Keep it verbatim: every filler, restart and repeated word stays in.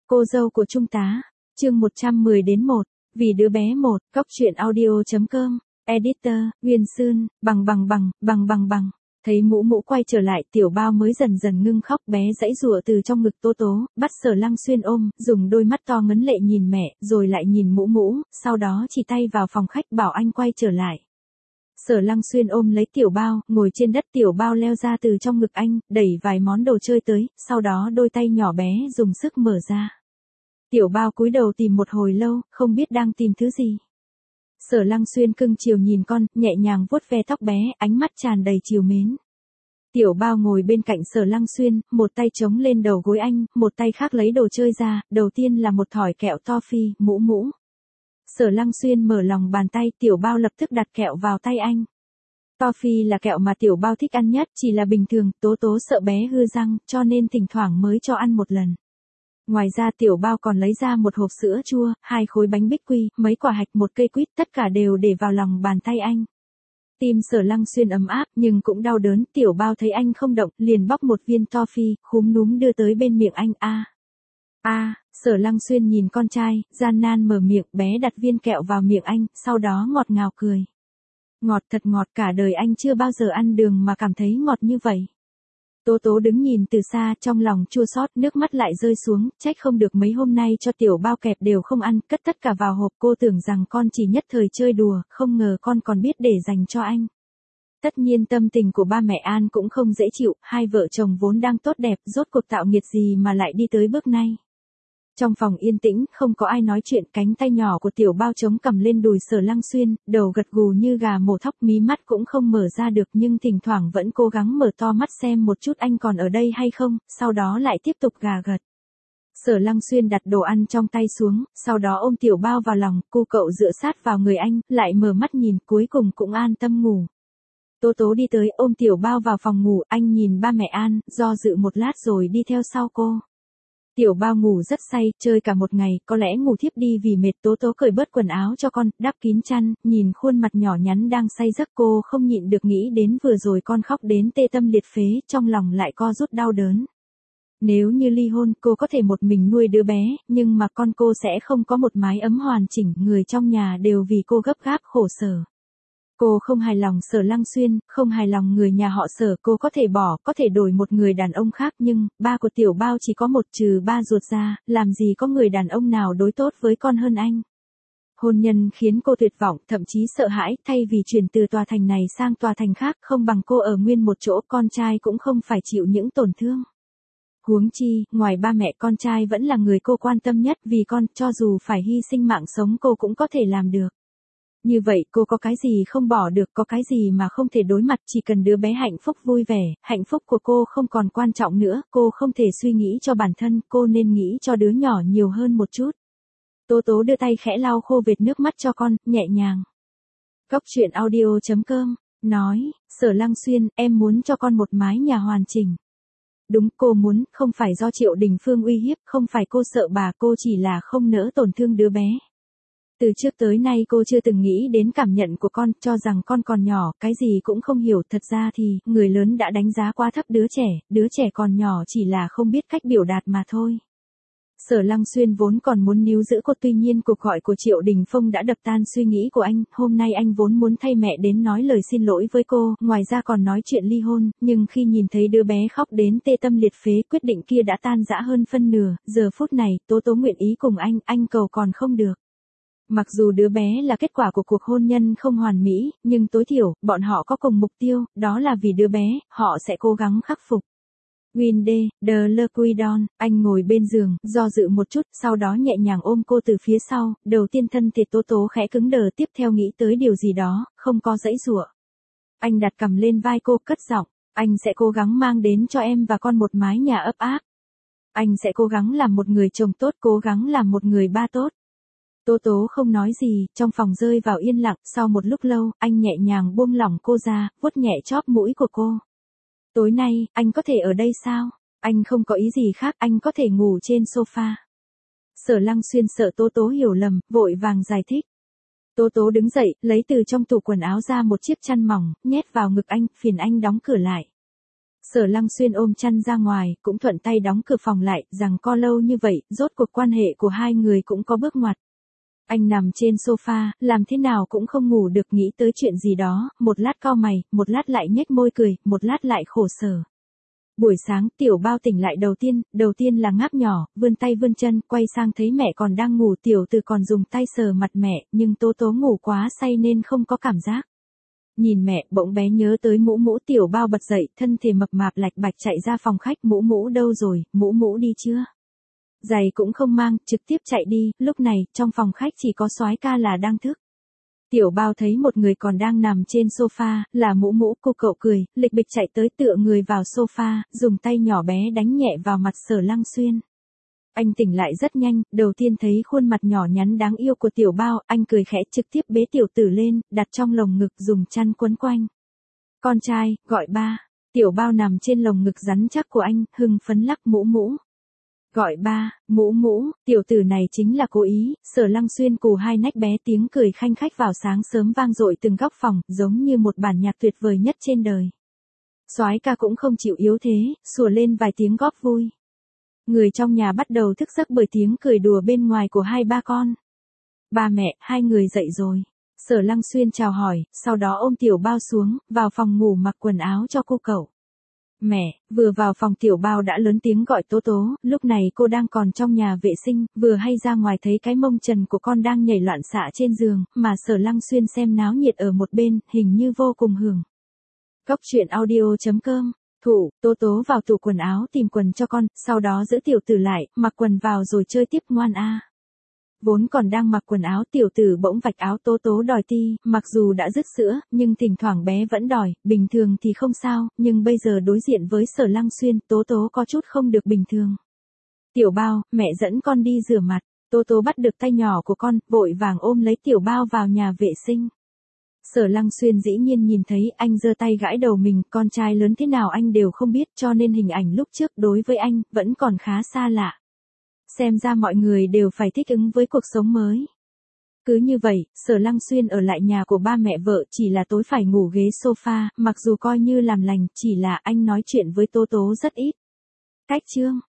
Cô dâu của Trung tá, chương một trăm mười đến một, vì đứa bé một, góc truyện audio.com, editor, Nguyên Sương, bằng bằng bằng, bằng bằng bằng. Thấy mũ mũ quay trở lại, Tiểu Bao mới dần dần ngưng khóc, bé giãy giụa từ trong ngực Tố Tố, bắt Sở Lăng Xuyên ôm, dùng đôi mắt to ngấn lệ nhìn mẹ, rồi lại nhìn mũ mũ, sau đó chỉ tay vào phòng khách bảo anh quay trở lại. Sở Lăng Xuyên ôm lấy Tiểu Bao, ngồi trên đất. Tiểu Bao leo ra từ trong ngực anh, đẩy vài món đồ chơi tới, sau đó đôi tay nhỏ bé dùng sức mở ra. Tiểu Bao cúi đầu tìm một hồi lâu, không biết đang tìm thứ gì. Sở Lăng Xuyên cưng chiều nhìn con, nhẹ nhàng vuốt ve tóc bé, ánh mắt tràn đầy trìu mến. Tiểu Bao ngồi bên cạnh Sở Lăng Xuyên, một tay chống lên đầu gối anh, một tay khác lấy đồ chơi ra, đầu tiên là một thỏi kẹo toffee, mũ mũ. Sở Lăng Xuyên mở lòng bàn tay, Tiểu Bao lập tức đặt kẹo vào tay anh. Toffee là kẹo mà Tiểu Bao thích ăn nhất, chỉ là bình thường, Tố Tố sợ bé hư răng, cho nên thỉnh thoảng mới cho ăn một lần. Ngoài ra Tiểu Bao còn lấy ra một hộp sữa chua, hai khối bánh bích quy, mấy quả hạch, một cây quýt, tất cả đều để vào lòng bàn tay anh. Tim Sở Lăng Xuyên ấm áp, nhưng cũng đau đớn. Tiểu Bao thấy anh không động, liền bóc một viên toffee, khúm núm đưa tới bên miệng anh. A, a, Sở Lăng Xuyên nhìn con trai, gian nan mở miệng, bé đặt viên kẹo vào miệng anh, sau đó ngọt ngào cười. Ngọt, thật ngọt, cả đời anh chưa bao giờ ăn đường mà cảm thấy ngọt như vậy. Tố Tố đứng nhìn từ xa, trong lòng chua xót, nước mắt lại rơi xuống, trách không được mấy hôm nay cho Tiểu Bao kẹp đều không ăn, cất tất cả vào hộp. Cô tưởng rằng con chỉ nhất thời chơi đùa, không ngờ con còn biết để dành cho anh. Tất nhiên tâm tình của ba mẹ An cũng không dễ chịu, hai vợ chồng vốn đang tốt đẹp, rốt cuộc tạo nghiệt gì mà lại đi tới bước này. Trong phòng yên tĩnh, không có ai nói chuyện, cánh tay nhỏ của Tiểu Bao chống cầm lên đùi Sở Lăng Xuyên, đầu gật gù như gà mổ thóc, mí mắt cũng không mở ra được nhưng thỉnh thoảng vẫn cố gắng mở to mắt xem một chút anh còn ở đây hay không, sau đó lại tiếp tục gà gật. Sở Lăng Xuyên đặt đồ ăn trong tay xuống, sau đó ôm Tiểu Bao vào lòng, cô cậu dựa sát vào người anh, lại mở mắt nhìn, cuối cùng cũng an tâm ngủ. Tố Tố đi tới, ôm Tiểu Bao vào phòng ngủ, anh nhìn ba mẹ An, do dự một lát rồi đi theo sau cô. Tiểu Bao ngủ rất say, chơi cả một ngày, có lẽ ngủ thiếp đi vì mệt. Tố Tố cởi bớt quần áo cho con, đắp kín chăn, nhìn khuôn mặt nhỏ nhắn đang say giấc, cô không nhịn được nghĩ đến vừa rồi con khóc đến tê tâm liệt phế, trong lòng lại co rút đau đớn. Nếu như ly hôn, cô có thể một mình nuôi đứa bé, nhưng mà con cô sẽ không có một mái ấm hoàn chỉnh, người trong nhà đều vì cô gấp gáp khổ sở. Cô không hài lòng Sở Lăng Xuyên, không hài lòng người nhà họ Sở, cô có thể bỏ, có thể đổi một người đàn ông khác, nhưng ba của Tiểu Bao chỉ có một, trừ ba ruột ra, làm gì có người đàn ông nào đối tốt với con hơn anh. Hôn nhân khiến cô tuyệt vọng, thậm chí sợ hãi, thay vì chuyển từ tòa thành này sang tòa thành khác, không bằng cô ở nguyên một chỗ, con trai cũng không phải chịu những tổn thương. Huống chi, ngoài ba mẹ, con trai vẫn là người cô quan tâm nhất, vì con, cho dù phải hy sinh mạng sống cô cũng có thể làm được. Như vậy cô có cái gì không bỏ được, có cái gì mà không thể đối mặt, chỉ cần đứa bé hạnh phúc vui vẻ, hạnh phúc của cô không còn quan trọng nữa, cô không thể suy nghĩ cho bản thân, cô nên nghĩ cho đứa nhỏ nhiều hơn một chút. Tố Tố đưa tay khẽ lau khô vệt nước mắt cho con, nhẹ nhàng. Góc truyện audio.com, nói, Sở Lăng Xuyên, em muốn cho con một mái nhà hoàn chỉnh. Đúng, cô muốn, không phải do Triệu Đình Phương uy hiếp, không phải cô sợ bà, cô chỉ là không nỡ tổn thương đứa bé. Từ trước tới nay cô chưa từng nghĩ đến cảm nhận của con, cho rằng con còn nhỏ, cái gì cũng không hiểu, thật ra thì, người lớn đã đánh giá quá thấp đứa trẻ, đứa trẻ còn nhỏ chỉ là không biết cách biểu đạt mà thôi. Sở Lăng Xuyên vốn còn muốn níu giữ cô, tuy nhiên cuộc gọi của Triệu Đình Phong đã đập tan suy nghĩ của anh, hôm nay anh vốn muốn thay mẹ đến nói lời xin lỗi với cô, ngoài ra còn nói chuyện ly hôn, nhưng khi nhìn thấy đứa bé khóc đến tê tâm liệt phế, quyết định kia đã tan rã hơn phân nửa, giờ phút này, Tố Tố nguyện ý cùng anh, anh cầu còn không được. Mặc dù đứa bé là kết quả của cuộc hôn nhân không hoàn mỹ, nhưng tối thiểu, bọn họ có cùng mục tiêu, đó là vì đứa bé, họ sẽ cố gắng khắc phục. Winde, de le Cuidon, anh ngồi bên giường, do dự một chút, sau đó nhẹ nhàng ôm cô từ phía sau, đầu tiên thân thể Tố Tố khẽ cứng đờ, tiếp theo nghĩ tới điều gì đó, không có giãy giụa. Anh đặt cằm lên vai cô, cất giọng, anh sẽ cố gắng mang đến cho em và con một mái nhà ấp áp. Anh sẽ cố gắng làm một người chồng tốt, cố gắng làm một người ba tốt. Tố Tố không nói gì, trong phòng rơi vào yên lặng, sau một lúc lâu, anh nhẹ nhàng buông lỏng cô ra, vuốt nhẹ chóp mũi của cô. Tối nay, anh có thể ở đây sao? Anh không có ý gì khác, anh có thể ngủ trên sofa. Sở Lăng Xuyên sợ Tố Tố hiểu lầm, vội vàng giải thích. Tố Tố đứng dậy, lấy từ trong tủ quần áo ra một chiếc chăn mỏng, nhét vào ngực anh, phiền anh đóng cửa lại. Sở Lăng Xuyên ôm chăn ra ngoài, cũng thuận tay đóng cửa phòng lại, rằng co lâu như vậy, rốt cuộc quan hệ của hai người cũng có bước ngoặt. Anh nằm trên sofa, làm thế nào cũng không ngủ được, nghĩ tới chuyện gì đó, một lát cau mày, một lát lại nhếch môi cười, một lát lại khổ sở. Buổi sáng, Tiểu Bao tỉnh lại đầu tiên, đầu tiên là ngáp nhỏ, vươn tay vươn chân, quay sang thấy mẹ còn đang ngủ, Tiểu Từ còn dùng tay sờ mặt mẹ, nhưng Tố Tố ngủ quá say nên không có cảm giác. Nhìn mẹ, bỗng bé nhớ tới Mũ Mũ, Tiểu Bao bật dậy, thân thể mập mạp lạch bạch chạy ra phòng khách, Mũ Mũ đâu rồi, Mũ Mũ đi chưa? Giày cũng không mang, trực tiếp chạy đi, lúc này, trong phòng khách chỉ có Soái ca là đang thức. Tiểu Bao thấy một người còn đang nằm trên sofa, là Mũ Mũ, cô cậu cười, lịch bịch chạy tới tựa người vào sofa, dùng tay nhỏ bé đánh nhẹ vào mặt Sở Lăng Xuyên. Anh tỉnh lại rất nhanh, đầu tiên thấy khuôn mặt nhỏ nhắn đáng yêu của Tiểu Bao, anh cười khẽ trực tiếp bế Tiểu Tử lên, đặt trong lồng ngực dùng chăn quấn quanh. Con trai, gọi ba. Tiểu Bao nằm trên lồng ngực rắn chắc của anh, hưng phấn lắc Mũ Mũ. Gọi ba, Mũ Mũ, tiểu tử này chính là cố ý. Sở Lăng Xuyên cù hai nách bé, tiếng cười khanh khách vào sáng sớm vang dội từng góc phòng, giống như một bản nhạc tuyệt vời nhất trên đời. Soái ca cũng không chịu yếu thế, sủa lên vài tiếng góp vui. Người trong nhà bắt đầu thức giấc bởi tiếng cười đùa bên ngoài của hai ba con. Ba mẹ, hai người dậy rồi. Sở Lăng Xuyên chào hỏi, sau đó ôm Tiểu Bao xuống, vào phòng ngủ mặc quần áo cho cô cậu. Mẹ, vừa vào phòng Tiểu Bao đã lớn tiếng gọi Tố Tố, lúc này cô đang còn trong nhà vệ sinh, vừa hay ra ngoài thấy cái mông trần của con đang nhảy loạn xạ trên giường, mà Sở Lăng Xuyên xem náo nhiệt ở một bên, hình như vô cùng hưởng. Cóc truyện audio chấm com. Thủ, Tố Tố vào tủ quần áo tìm quần cho con, sau đó giữ Tiểu Tử lại, mặc quần vào rồi chơi tiếp ngoan a. Vốn còn đang mặc quần áo, Tiểu Tử bỗng vạch áo Tố Tố đòi ti, mặc dù đã dứt sữa, nhưng thỉnh thoảng bé vẫn đòi, bình thường thì không sao, nhưng bây giờ đối diện với Sở Lăng Xuyên, Tố Tố có chút không được bình thường. Tiểu Bao, mẹ dẫn con đi rửa mặt. Tố Tố bắt được tay nhỏ của con, vội vàng ôm lấy Tiểu Bao vào nhà vệ sinh. Sở Lăng Xuyên dĩ nhiên nhìn thấy, anh giơ tay gãi đầu mình, con trai lớn thế nào anh đều không biết, cho nên hình ảnh lúc trước đối với anh, vẫn còn khá xa lạ. Xem ra mọi người đều phải thích ứng với cuộc sống mới. Cứ như vậy, Sở Lăng Xuyên ở lại nhà của ba mẹ vợ, chỉ là tối phải ngủ ghế sofa, mặc dù coi như làm lành, chỉ là anh nói chuyện với Tố Tố rất ít. Cách chương